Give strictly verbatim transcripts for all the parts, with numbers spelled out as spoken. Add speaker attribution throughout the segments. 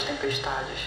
Speaker 1: tempestades.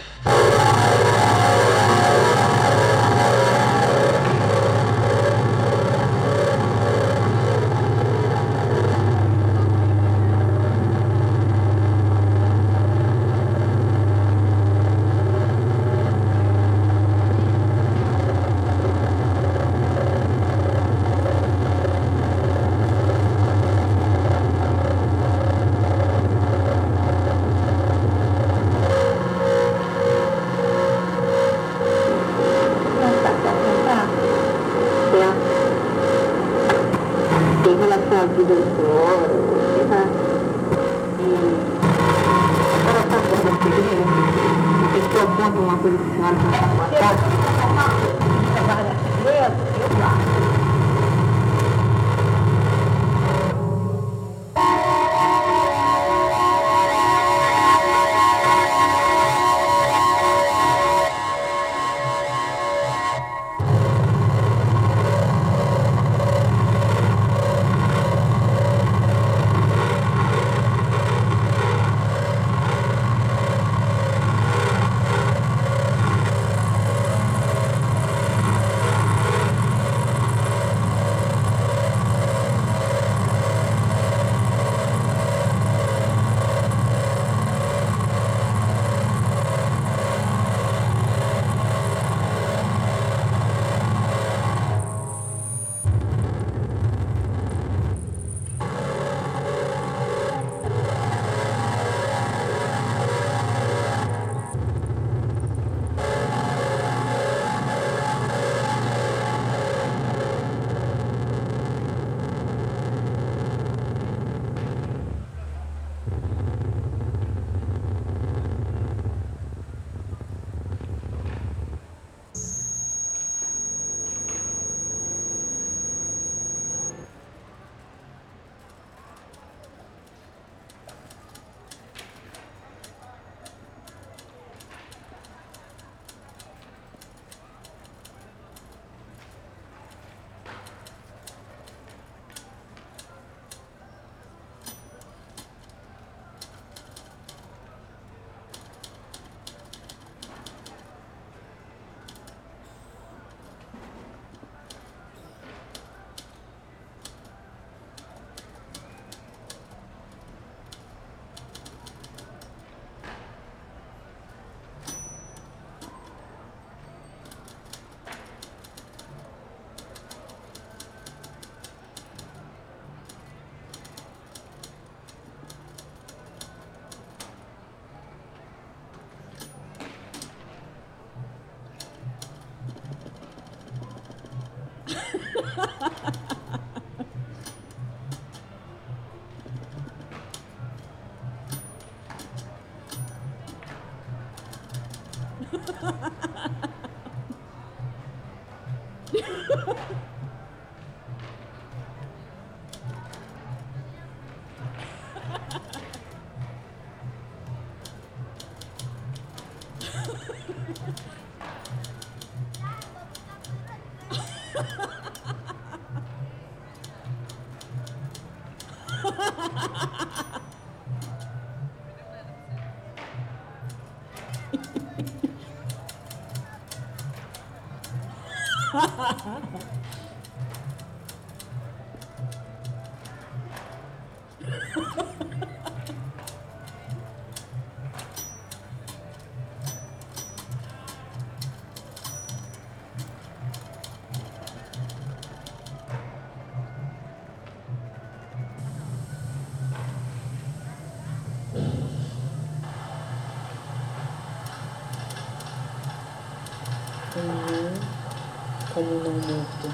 Speaker 2: Como não morto.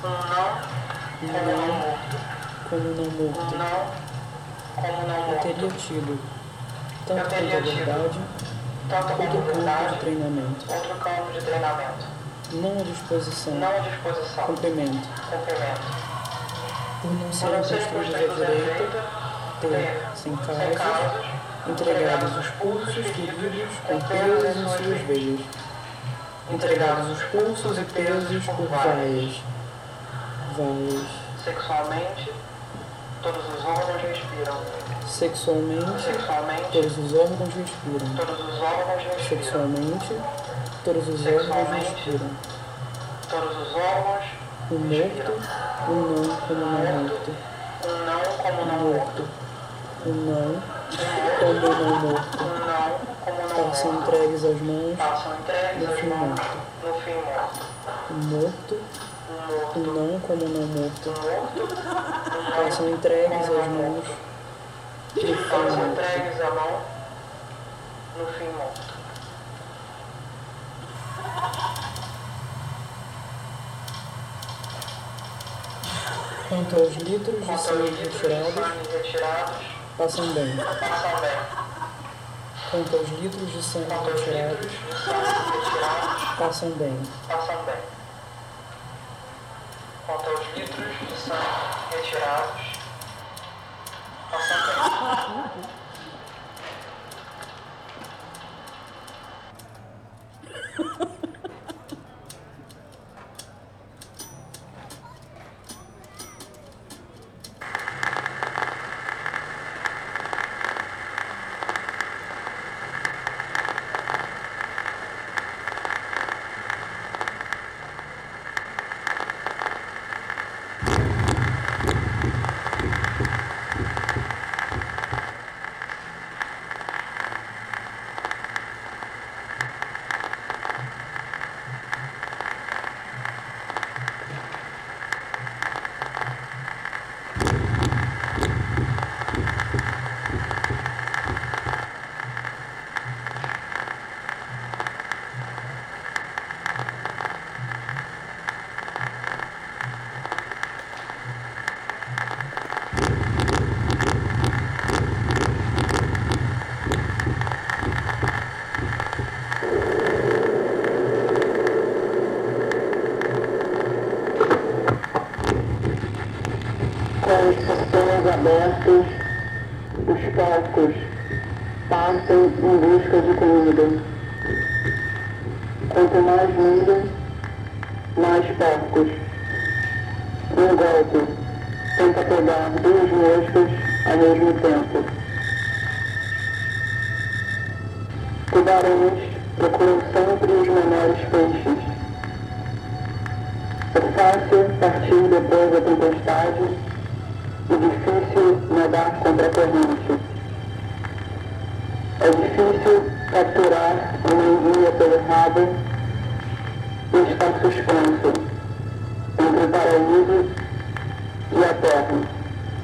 Speaker 2: Não. Como não morto. Eu teria tido tanto quanto a verdade, outro campo de treinamento.
Speaker 1: Outro campo de treinamento.
Speaker 2: Não a disposição.
Speaker 1: Não a disposição.
Speaker 2: Cumprimento.
Speaker 1: Cumprimento.
Speaker 2: Por não serem construídos à direita, ter, sem causas, entregados os pulsos feridos com pesos em suas veias. Entregados os pulsos e pesos por vaias. Vaias.
Speaker 1: Sexualmente, todos os órgãos respiram.
Speaker 2: Sexualmente,
Speaker 1: Sexualmente,
Speaker 2: todos os órgãos respiram.
Speaker 1: todos os órgãos respiram.
Speaker 2: Sexualmente, todos os órgãos
Speaker 1: Sexualmente,
Speaker 2: respiram.
Speaker 1: todos os órgãos
Speaker 2: O morto, o não como não morto.
Speaker 1: Um não como não morto.
Speaker 2: O não como não morto.
Speaker 1: Um não como não
Speaker 2: Passam
Speaker 1: morto.
Speaker 2: entregues às mãos
Speaker 1: Passam entregues
Speaker 2: no
Speaker 1: às
Speaker 2: fim
Speaker 1: mãos
Speaker 2: morto.
Speaker 1: no fim morto.
Speaker 2: O morto,
Speaker 1: Um
Speaker 2: o
Speaker 1: morto.
Speaker 2: não como não morto.
Speaker 1: Um morto. Um não
Speaker 2: Passam entregues
Speaker 1: como
Speaker 2: às
Speaker 1: não
Speaker 2: mãos
Speaker 1: morto.
Speaker 2: no fim
Speaker 1: Passam
Speaker 2: morto.
Speaker 1: entregues à mão no fim morto.
Speaker 2: Quanto aos litros de
Speaker 1: Quanto aos
Speaker 2: sangue
Speaker 1: litros de
Speaker 2: retirados,
Speaker 1: sangue retirados,
Speaker 2: passam bem.
Speaker 1: passam bem.
Speaker 2: Quanto aos litros de sangue
Speaker 1: Quanto aos litros
Speaker 2: retirados,
Speaker 1: de sangue retirados,
Speaker 2: passam bem.
Speaker 1: passam bem. Quanto aos litros de sangue retirados, passam bem.
Speaker 3: Com os sistemas abertos, os porcos partem em busca de comida. Quanto mais mundo, mais porcos. Um golpe tenta pegar duas moscas ao mesmo tempo. Tubarões procuram sempre os menores peixes. É fácil partir depois da tempestade e difícil nadar contra a corrente. É difícil capturar uma enguia pelo rabo e estar suspenso entre o paraíso e a terra.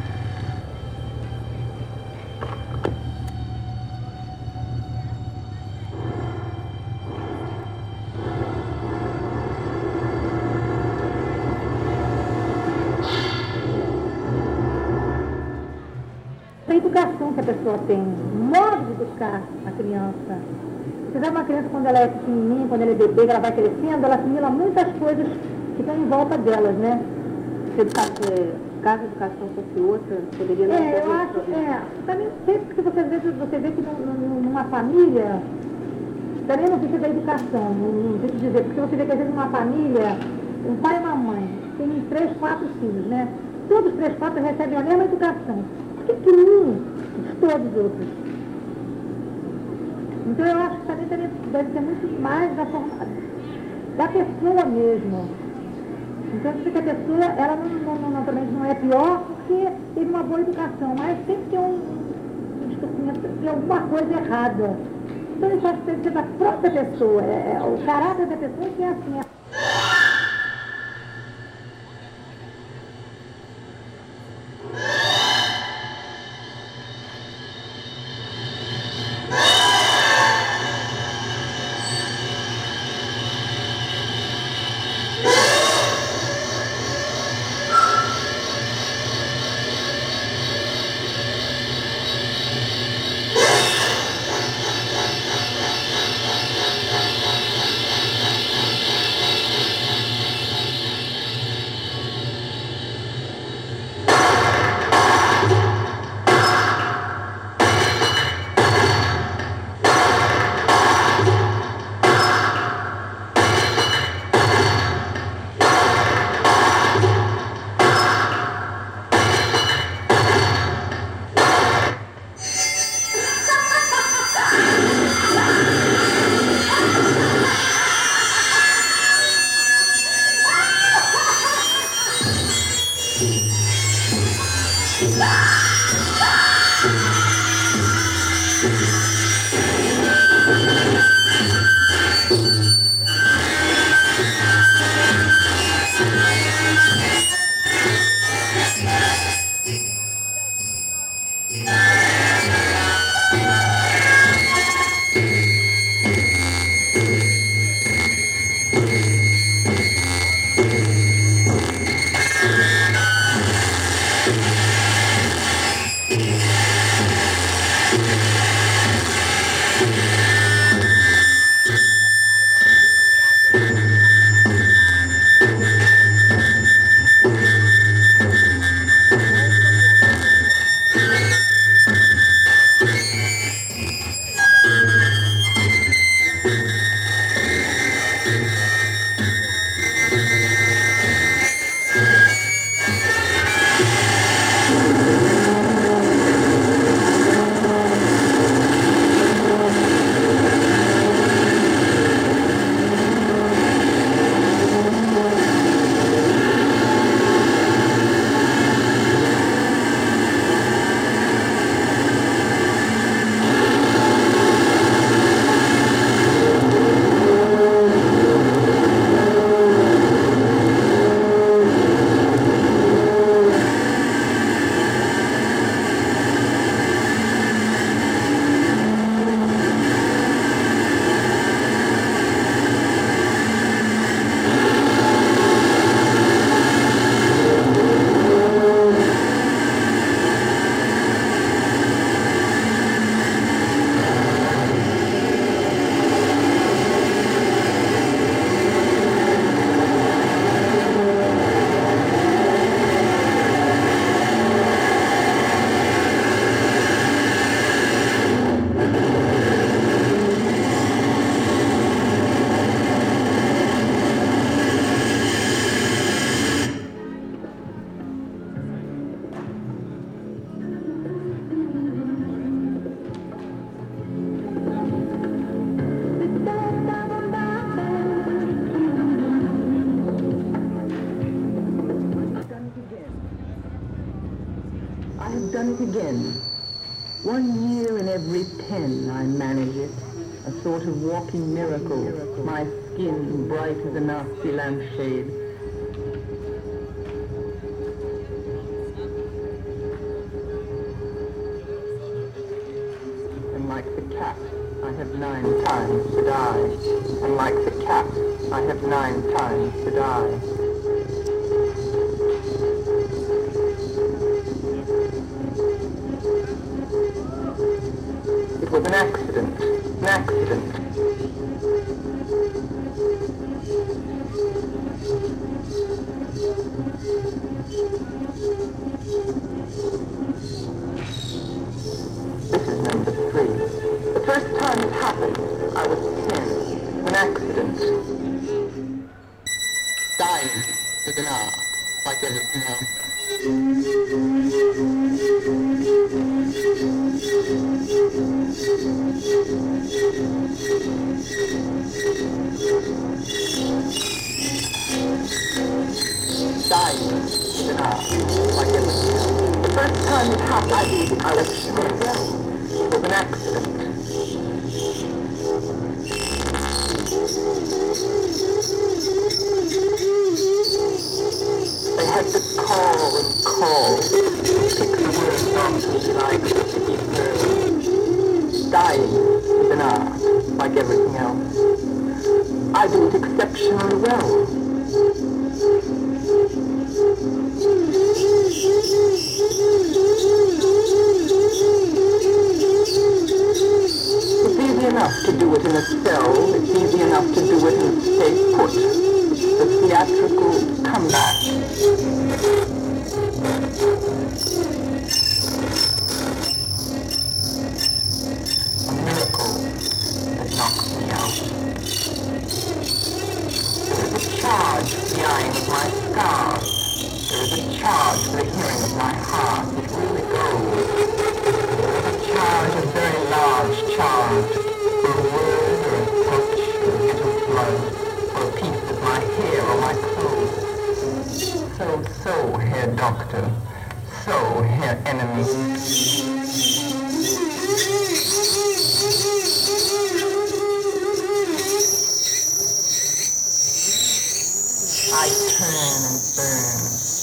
Speaker 4: A educação que a pessoa tem, o modo de educar a criança. Você vê uma criança quando ela é pequenininha, quando ela é bebê, que ela vai crescendo, ela assimila muitas coisas que estão em volta delas, né?
Speaker 5: Se educação, caso a educação fosse outra, poderia não
Speaker 4: É,
Speaker 5: ter
Speaker 4: eu acho, é, também não sei, porque você, às vezes, você vê que num- numa família, também não precisa da educação, não, não sei te dizer, porque você vê que às vezes numa família, um pai e uma mãe, tem três, quatro filhos, né? Todos os três, quatro recebem a mesma educação. Por que que um distor dos outros? Então eu acho que também deve, deve ser muito mais da forma, da pessoa mesmo. Então eu sei que a pessoa, ela não, não, não, naturalmente não é pior porque teve uma boa educação, mas sempre tem um, um tem alguma coisa errada. Então isso acho que deve ser da própria pessoa, é, é, o caráter da pessoa que é assim. É.
Speaker 3: ten. One year in every ten I manage it, a sort of walking miracle, my skin bright as a Nazi lampshade. And like the cat, I have nine times to die. And like the cat, I have nine times to die. It was an accident, an accident. This is number three. The first time it happened, I was ten. An accident. Dying is an art, like everything else. Dying is an art, like everything else. The first time it happened, I did, I was sure well. It was an accident. They had to call and call, pick the words off until I could keep her. Dying is an art, like everything else. I do it exceptionally well. It's easy enough to do it in a cell, it's easy enough to do it and stay put. It's the theatrical comeback. A miracle that knocks me out. There is a charge for the eyeing of my scars. There is a charge for the hearing of my heart. It really goes. Charge, a very large charge, for a word or a touch or a bit of blood, for a piece of my hair or my clothes. So, so, Herr Doctor, so, Herr Enemy. I turn and burn,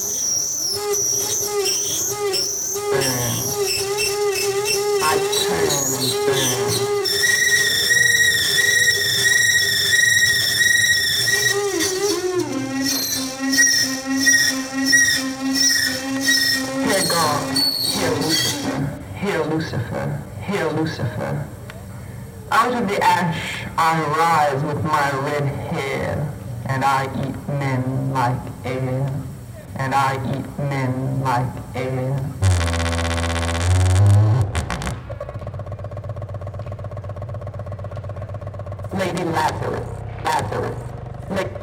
Speaker 3: burn. I turn and burn. Hear God, hear Lucifer, hear Lucifer, hear Lucifer. Out of the ash I rise with my red hair, and I eat men like air, and I eat men like air. Lady Lazarus, Lazarus, La-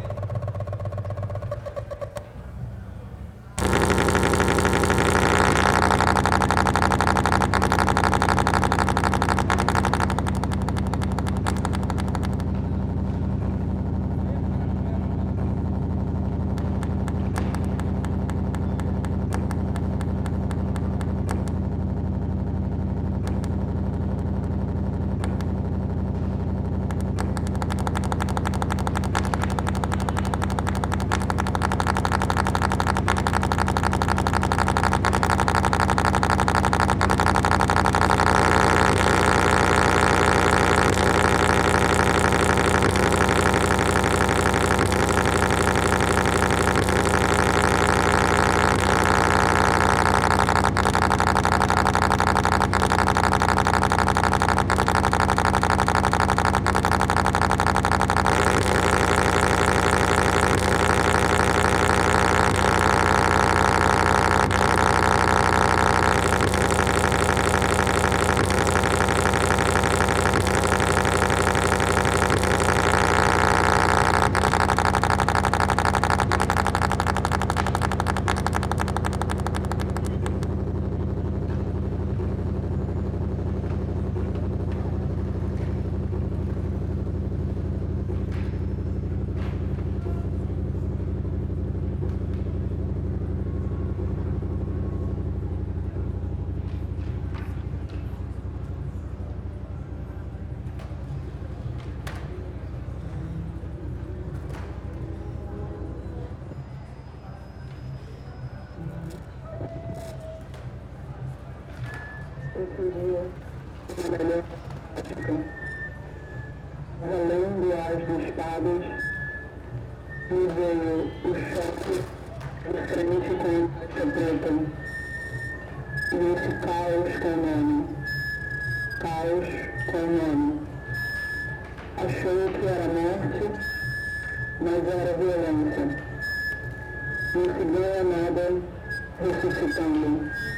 Speaker 3: caos de espadas, me veio o choque de frente com a faixa preta. E esse caos com o nome. Caos com o nome. Achou que era morte, mas era violência. Não se ganha nada ressuscitando.